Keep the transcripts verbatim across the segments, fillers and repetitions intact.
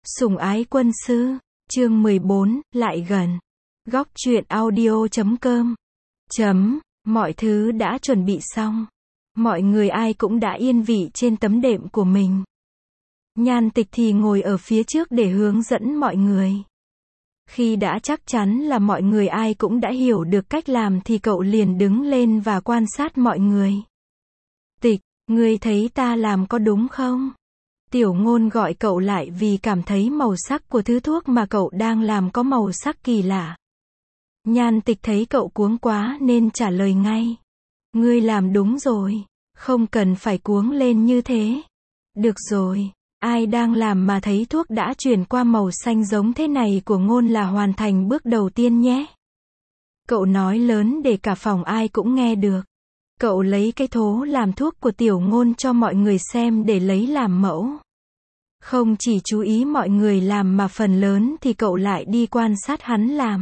Sủng ái quân sư, chương mười bốn, lại gần. Góc truyện audio chấm com. Chấm, mọi thứ đã chuẩn bị xong. Mọi người ai cũng đã yên vị trên tấm đệm của mình. Nhan Tịch thì ngồi ở phía trước để hướng dẫn mọi người. Khi đã chắc chắn là mọi người ai cũng đã hiểu được cách làm thì cậu liền đứng lên và quan sát mọi người. Tịch, ngươi thấy ta làm có đúng không? Tiểu Ngôn gọi cậu lại vì cảm thấy màu sắc của thứ thuốc mà cậu đang làm có màu sắc kỳ lạ. Nhan Tịch thấy cậu cuống quá nên trả lời ngay. Ngươi làm đúng rồi, không cần phải cuống lên như thế. Được rồi, ai đang làm mà thấy thuốc đã chuyển qua màu xanh giống thế này của Ngôn là hoàn thành bước đầu tiên nhé. Cậu nói lớn để cả phòng ai cũng nghe được. Cậu lấy cái thố làm thuốc của Tiểu Ngôn cho mọi người xem để lấy làm mẫu. Không chỉ chú ý mọi người làm mà phần lớn thì cậu lại đi quan sát hắn làm.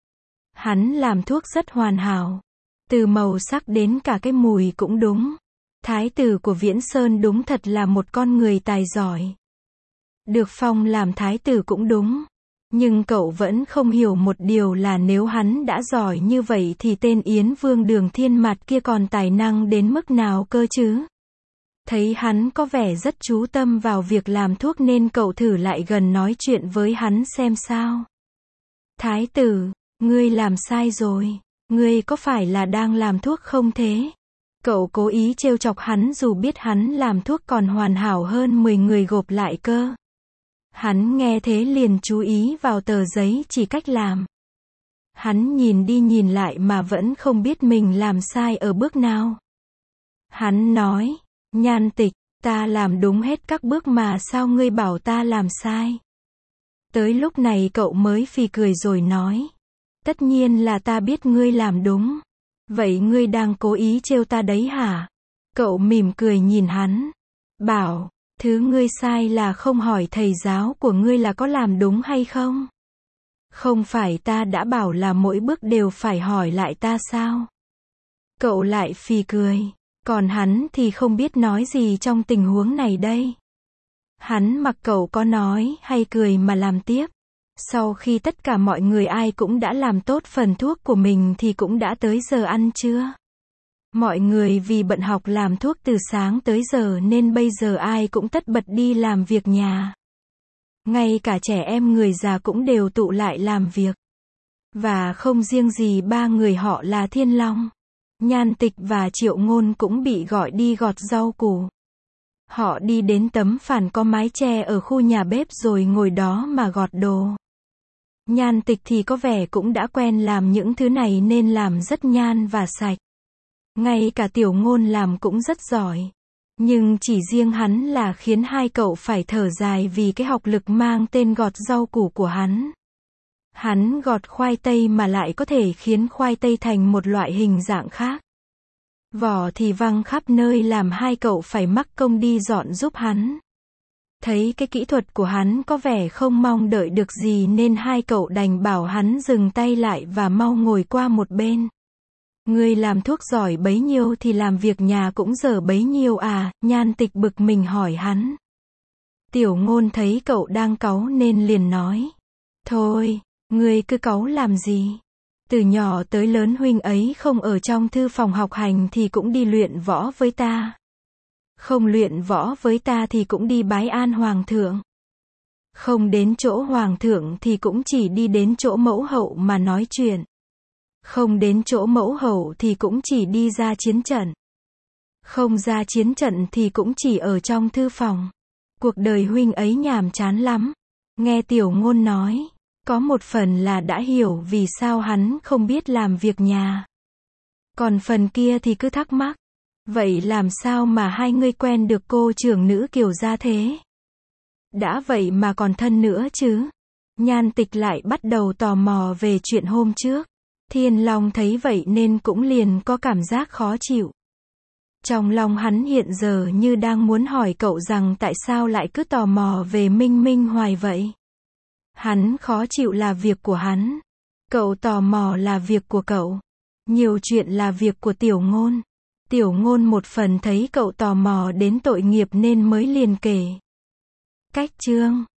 Hắn làm thuốc rất hoàn hảo. Từ màu sắc đến cả cái mùi cũng đúng. Thái tử của Viễn Sơn đúng thật là một con người tài giỏi. Được phong làm thái tử cũng đúng. Nhưng cậu vẫn không hiểu một điều là nếu hắn đã giỏi như vậy thì tên Yến Vương Đường Thiên Mạt kia còn tài năng đến mức nào cơ chứ? Thấy hắn có vẻ rất chú tâm vào việc làm thuốc nên cậu thử lại gần nói chuyện với hắn xem sao. Thái tử, ngươi làm sai rồi. Ngươi có phải là đang làm thuốc không thế? Cậu cố ý trêu chọc hắn dù biết hắn làm thuốc còn hoàn hảo hơn mười người gộp lại cơ. Hắn nghe thế liền chú ý vào tờ giấy chỉ cách làm. Hắn nhìn đi nhìn lại mà vẫn không biết mình làm sai ở bước nào. Hắn nói, Nhan Tịch, ta làm đúng hết các bước mà sao ngươi bảo ta làm sai? Tới lúc này cậu mới phì cười rồi nói, tất nhiên là ta biết ngươi làm đúng. Vậy ngươi đang cố ý trêu ta đấy hả? Cậu mỉm cười nhìn hắn, bảo, thứ ngươi sai là không hỏi thầy giáo của ngươi là có làm đúng hay không? Không phải ta đã bảo là mỗi bước đều phải hỏi lại ta sao? Cậu lại phì cười, còn hắn thì không biết nói gì trong tình huống này đây. Hắn mặc cậu có nói hay cười mà làm tiếp. Sau khi tất cả mọi người ai cũng đã làm tốt phần thuốc của mình thì cũng đã tới giờ ăn trưa. Mọi người vì bận học làm thuốc từ sáng tới giờ nên bây giờ ai cũng tất bật đi làm việc nhà. Ngay cả trẻ em người già cũng đều tụ lại làm việc. Và không riêng gì ba người họ là Thiên Long, Nhan Tịch và Triệu Ngôn cũng bị gọi đi gọt rau củ. Họ đi đến tấm phản có mái che ở khu nhà bếp rồi ngồi đó mà gọt đồ. Nhan Tịch thì có vẻ cũng đã quen làm những thứ này nên làm rất nhan và sạch. Ngay cả Tiểu Ngôn làm cũng rất giỏi. Nhưng chỉ riêng hắn là khiến hai cậu phải thở dài vì cái học lực mang tên gọt rau củ của hắn. Hắn gọt khoai tây mà lại có thể khiến khoai tây thành một loại hình dạng khác. Vỏ thì văng khắp nơi làm hai cậu phải mắc công đi dọn giúp hắn. Thấy cái kỹ thuật của hắn có vẻ không mong đợi được gì nên hai cậu đành bảo hắn dừng tay lại và mau ngồi qua một bên. Ngươi làm thuốc giỏi bấy nhiêu thì làm việc nhà cũng dở bấy nhiêu à? Nhan Tịch bực mình hỏi hắn. Tiểu Ngôn thấy cậu đang cáu nên liền nói. Thôi, ngươi cứ cáu làm gì? Từ nhỏ tới lớn huynh ấy không ở trong thư phòng học hành thì cũng đi luyện võ với ta. Không luyện võ với ta thì cũng đi bái an hoàng thượng. Không đến chỗ hoàng thượng thì cũng chỉ đi đến chỗ mẫu hậu mà nói chuyện. Không đến chỗ mẫu hậu thì cũng chỉ đi ra chiến trận. Không ra chiến trận thì cũng chỉ ở trong thư phòng. Cuộc đời huynh ấy nhàm chán lắm. Nghe Tiểu Ngôn nói, có một phần là đã hiểu vì sao hắn không biết làm việc nhà. Còn phần kia thì cứ thắc mắc. Vậy làm sao mà hai ngươi quen được cô trưởng nữ Kiều gia thế? Đã vậy mà còn thân nữa chứ? Nhan Tịch lại bắt đầu tò mò về chuyện hôm trước. Thiên Long thấy vậy nên cũng liền có cảm giác khó chịu. Trong lòng hắn hiện giờ như đang muốn hỏi cậu rằng tại sao lại cứ tò mò về Minh Minh hoài vậy? Hắn khó chịu là việc của hắn. Cậu tò mò là việc của cậu. Nhiều chuyện là việc của Tiểu Ngôn. Tiểu Ngôn một phần thấy cậu tò mò đến tội nghiệp nên mới liền kể. Cách chương